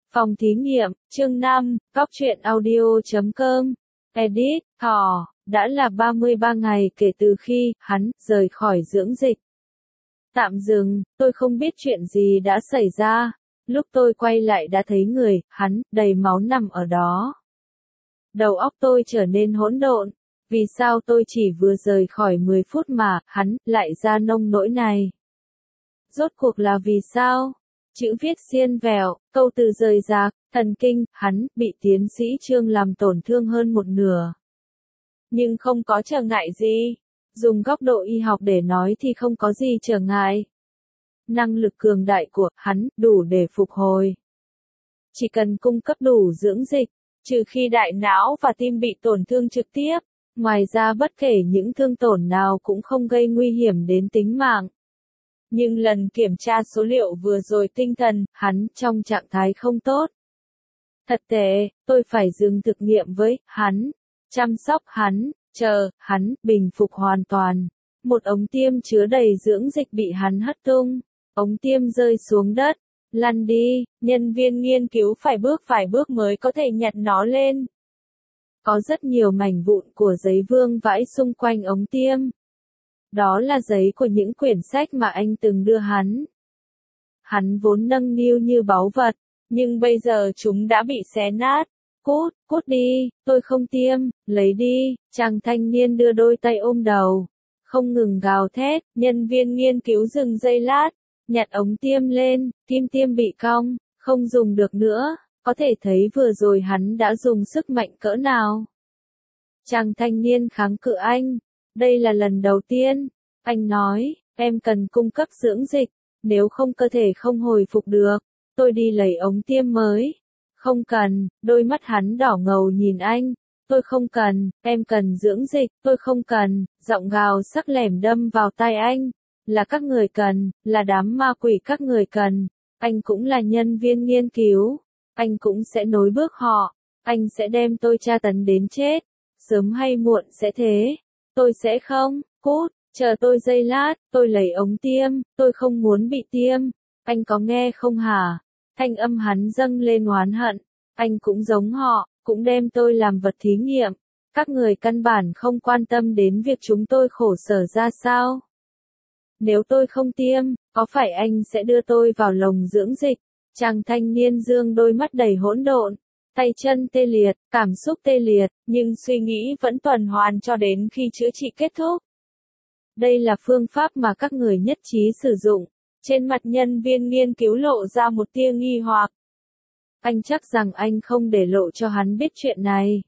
Phòng thí nghiệm, chương 5, Góc truyện audio.com, edit, thỏ, đã là 33 ngày kể từ khi hắn rời khỏi dưỡng dịch. Tạm dừng, tôi không biết chuyện gì đã xảy ra, lúc tôi quay lại đã thấy người, hắn, đầy máu nằm ở đó. Đầu óc tôi trở nên hỗn độn, vì sao tôi chỉ vừa rời khỏi 10 phút mà, hắn, lại ra nông nỗi này. Rốt cuộc là vì sao? Chữ viết xiên vẹo, câu từ rời rạc, thần kinh, hắn, bị tiến sĩ Trương làm tổn thương hơn một nửa. Nhưng không có trở ngại gì. Dùng góc độ y học để nói thì không có gì trở ngại. Năng lực cường đại của hắn đủ để phục hồi. Chỉ cần cung cấp đủ dưỡng dịch, trừ khi đại não và tim bị tổn thương trực tiếp, ngoài ra bất kể những thương tổn nào cũng không gây nguy hiểm đến tính mạng. Nhưng lần kiểm tra số liệu vừa rồi tinh thần, hắn trong trạng thái không tốt. Thật tệ, tôi phải dừng thực nghiệm với hắn, chăm sóc hắn, chờ hắn bình phục hoàn toàn. Một ống tiêm chứa đầy dưỡng dịch bị hắn hất tung, ống tiêm rơi xuống đất, lăn đi, nhân viên nghiên cứu phải bước vài bước mới có thể nhặt nó lên. Có rất nhiều mảnh vụn của giấy vương vãi xung quanh ống tiêm. Đó là giấy của những quyển sách mà anh từng đưa hắn. Hắn vốn nâng niu như báu vật, nhưng bây giờ chúng đã bị xé nát. Cút đi, tôi không tiêm, lấy đi, chàng thanh niên đưa đôi tay ôm đầu. Không ngừng gào thét, nhân viên nghiên cứu dừng giây lát, nhặt ống tiêm lên, kim tiêm bị cong, không dùng được nữa, có thể thấy vừa rồi hắn đã dùng sức mạnh cỡ nào. Chàng thanh niên kháng cự anh. Đây là lần đầu tiên, anh nói, em cần cung cấp dưỡng dịch, nếu không cơ thể không hồi phục được, tôi đi lấy ống tiêm mới. Không cần, đôi mắt hắn đỏ ngầu nhìn anh, tôi không cần, em cần dưỡng dịch, tôi không cần, giọng gào sắc lẻm đâm vào tai anh, là các người cần, là đám ma quỷ các người cần, anh cũng là nhân viên nghiên cứu, anh cũng sẽ nối bước họ, anh sẽ đem tôi tra tấn đến chết, sớm hay muộn sẽ thế. Tôi sẽ không, chờ tôi giây lát, tôi lấy ống tiêm, tôi không muốn bị tiêm, anh có nghe không hả? Thanh âm hắn dâng lên oán hận, anh cũng giống họ, cũng đem tôi làm vật thí nghiệm, các người căn bản không quan tâm đến việc chúng tôi khổ sở ra sao. Nếu tôi không tiêm, có phải anh sẽ đưa tôi vào lồng dưỡng dịch? Chàng thanh niên dương đôi mắt đầy hỗn độn. Tay chân tê liệt, cảm xúc tê liệt, nhưng suy nghĩ vẫn tuần hoàn cho đến khi chữa trị kết thúc. Đây là phương pháp mà các người nhất trí sử dụng. Trên mặt nhân viên nghiên cứu lộ ra một tia nghi hoặc. Anh chắc rằng anh không để lộ cho hắn biết chuyện này.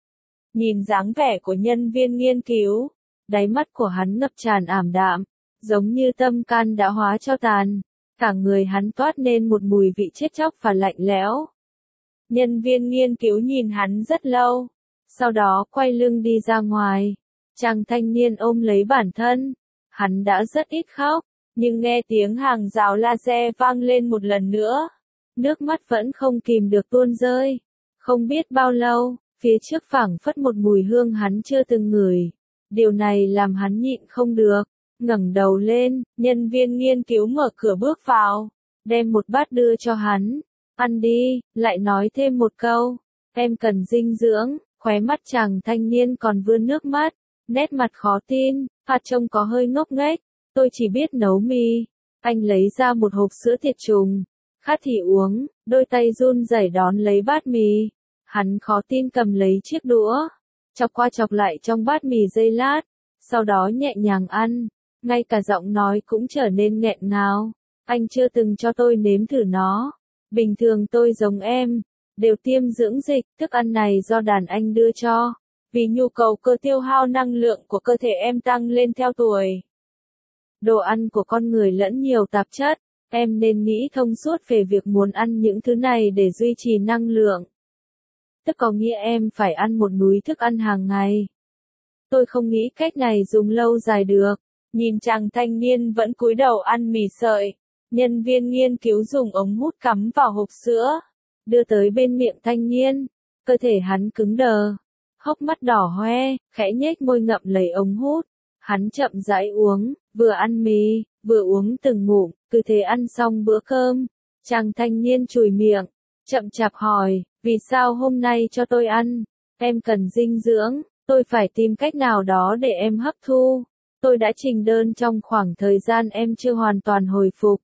Nhìn dáng vẻ của nhân viên nghiên cứu, đáy mắt của hắn ngập tràn ảm đạm, giống như tâm can đã hóa tro tàn. Cả người hắn toát nên một mùi vị chết chóc và lạnh lẽo. Nhân viên nghiên cứu nhìn hắn rất lâu, sau đó quay lưng đi ra ngoài. Chàng thanh niên ôm lấy bản thân, hắn đã rất ít khóc, nhưng nghe tiếng hàng rào laser vang lên một lần nữa, nước mắt vẫn không kìm được tuôn rơi. Không biết bao lâu, phía trước phảng phất một mùi hương hắn chưa từng ngửi. Điều này làm hắn nhịn không được, ngẩng đầu lên, nhân viên nghiên cứu mở cửa bước vào, đem một bát đưa cho hắn. Ăn đi, lại nói thêm một câu, em cần dinh dưỡng, khóe mắt chàng thanh niên còn vươn nước mắt, nét mặt khó tin, trông có hơi ngốc nghếch, tôi chỉ biết nấu mì. Anh lấy ra một hộp sữa tiệt trùng, khát thì uống, đôi tay run rẩy đón lấy bát mì. Hắn khó tin cầm lấy chiếc đũa, chọc qua chọc lại trong bát mì giây lát, sau đó nhẹ nhàng ăn, ngay cả giọng nói cũng trở nên nghẹn ngào. Anh chưa từng cho tôi nếm thử nó. Bình thường tôi giống em, đều tiêm dưỡng dịch, thức ăn này do đàn anh đưa cho, vì nhu cầu cơ tiêu hao năng lượng của cơ thể em tăng lên theo tuổi. Đồ ăn của con người lẫn nhiều tạp chất, em nên nghĩ thông suốt về việc muốn ăn những thứ này để duy trì năng lượng. Tức có nghĩa em phải ăn một núi thức ăn hàng ngày. Tôi không nghĩ cách này dùng lâu dài được. Nhìn chàng thanh niên vẫn cúi đầu ăn mì sợi. Nhân viên nghiên cứu dùng ống hút cắm vào hộp sữa, đưa tới bên miệng thanh niên. Cơ thể hắn cứng đờ, hốc mắt đỏ hoe, khẽ nhếch môi ngậm lấy ống hút. Hắn chậm rãi uống, vừa ăn mì, vừa uống từng ngụm, cứ thế ăn xong bữa cơm. Chàng thanh niên chùi miệng, chậm chạp hỏi, vì sao hôm nay cho tôi ăn? Em cần dinh dưỡng, tôi phải tìm cách nào đó để em hấp thu. Tôi đã trình đơn trong khoảng thời gian em chưa hoàn toàn hồi phục.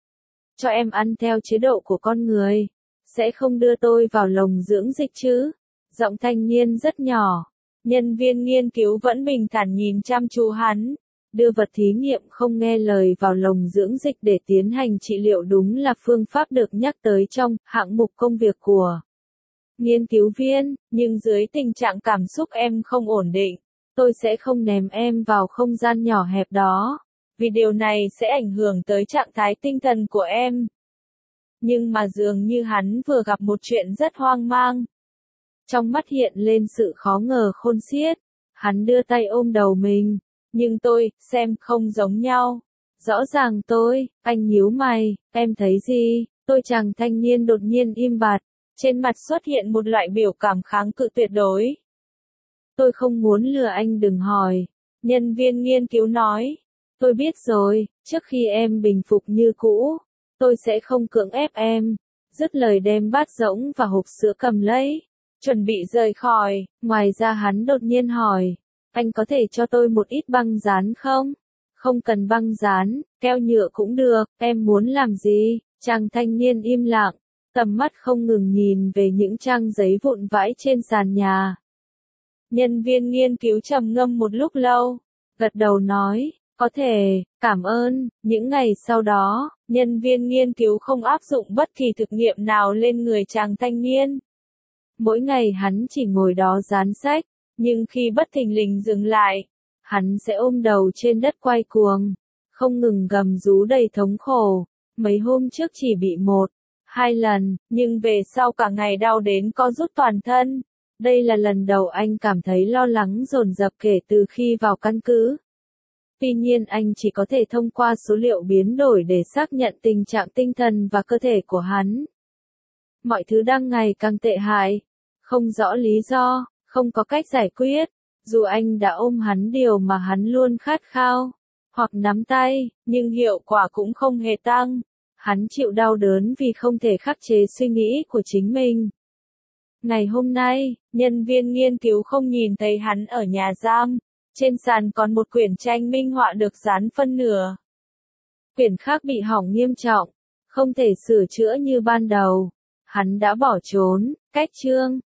Cho em ăn theo chế độ của con người. Sẽ không đưa tôi vào lồng dưỡng dịch chứ? Giọng thanh niên rất nhỏ. Nhân viên nghiên cứu vẫn bình thản nhìn chăm chú hắn. Đưa vật thí nghiệm không nghe lời vào lồng dưỡng dịch để tiến hành trị liệu đúng là phương pháp được nhắc tới trong hạng mục công việc của nghiên cứu viên, nhưng dưới tình trạng cảm xúc em không ổn định, tôi sẽ không ném em vào không gian nhỏ hẹp đó, vì điều này sẽ ảnh hưởng tới trạng thái tinh thần của em. Nhưng mà dường như hắn vừa gặp một chuyện rất hoang mang. Trong mắt hiện lên sự khó ngờ khôn xiết, hắn đưa tay ôm đầu mình. Nhưng tôi, xem không giống nhau. Rõ ràng tôi, anh nhíu mày, em thấy gì? Tôi chàng thanh niên đột nhiên im bặt, trên mặt xuất hiện một loại biểu cảm kháng cự tuyệt đối. Tôi không muốn lừa anh đừng hỏi. Nhân viên nghiên cứu nói. Tôi biết rồi, trước khi em bình phục như cũ, tôi sẽ không cưỡng ép em. Dứt lời đem bát rỗng và hộp sữa cầm lấy, chuẩn bị rời khỏi. Ngoài ra hắn đột nhiên hỏi. Anh có thể cho tôi một ít băng dán không? Không cần băng dán, keo nhựa cũng được, em muốn làm gì? Chàng thanh niên im lặng, tầm mắt không ngừng nhìn về những trang giấy vụn vãi trên sàn nhà. Nhân viên nghiên cứu trầm ngâm một lúc lâu, gật đầu nói, có thể, cảm ơn. Những ngày sau đó, nhân viên nghiên cứu không áp dụng bất kỳ thực nghiệm nào lên người chàng thanh niên. Mỗi ngày hắn chỉ ngồi đó dán sách. Nhưng khi bất thình lình dừng lại, hắn sẽ ôm đầu trên đất quay cuồng, không ngừng gầm rú đầy thống khổ. Mấy hôm trước chỉ bị 1-2 lần, nhưng về sau cả ngày đau đến co rút toàn thân. Đây là lần đầu anh cảm thấy lo lắng dồn dập kể từ khi vào căn cứ. Tuy nhiên anh chỉ có thể thông qua số liệu biến đổi để xác nhận tình trạng tinh thần và cơ thể của hắn. Mọi thứ đang ngày càng tệ hại, không rõ lý do. Không có cách giải quyết, dù anh đã ôm hắn điều mà hắn luôn khát khao, hoặc nắm tay, nhưng hiệu quả cũng không hề tăng. Hắn chịu đau đớn vì không thể khắc chế suy nghĩ của chính mình. Ngày hôm nay, nhân viên nghiên cứu không nhìn thấy hắn ở nhà giam. Trên sàn còn một quyển tranh minh họa được dán phân nửa. Quyển khác bị hỏng nghiêm trọng, không thể sửa chữa như ban đầu. Hắn đã bỏ trốn, cách chương.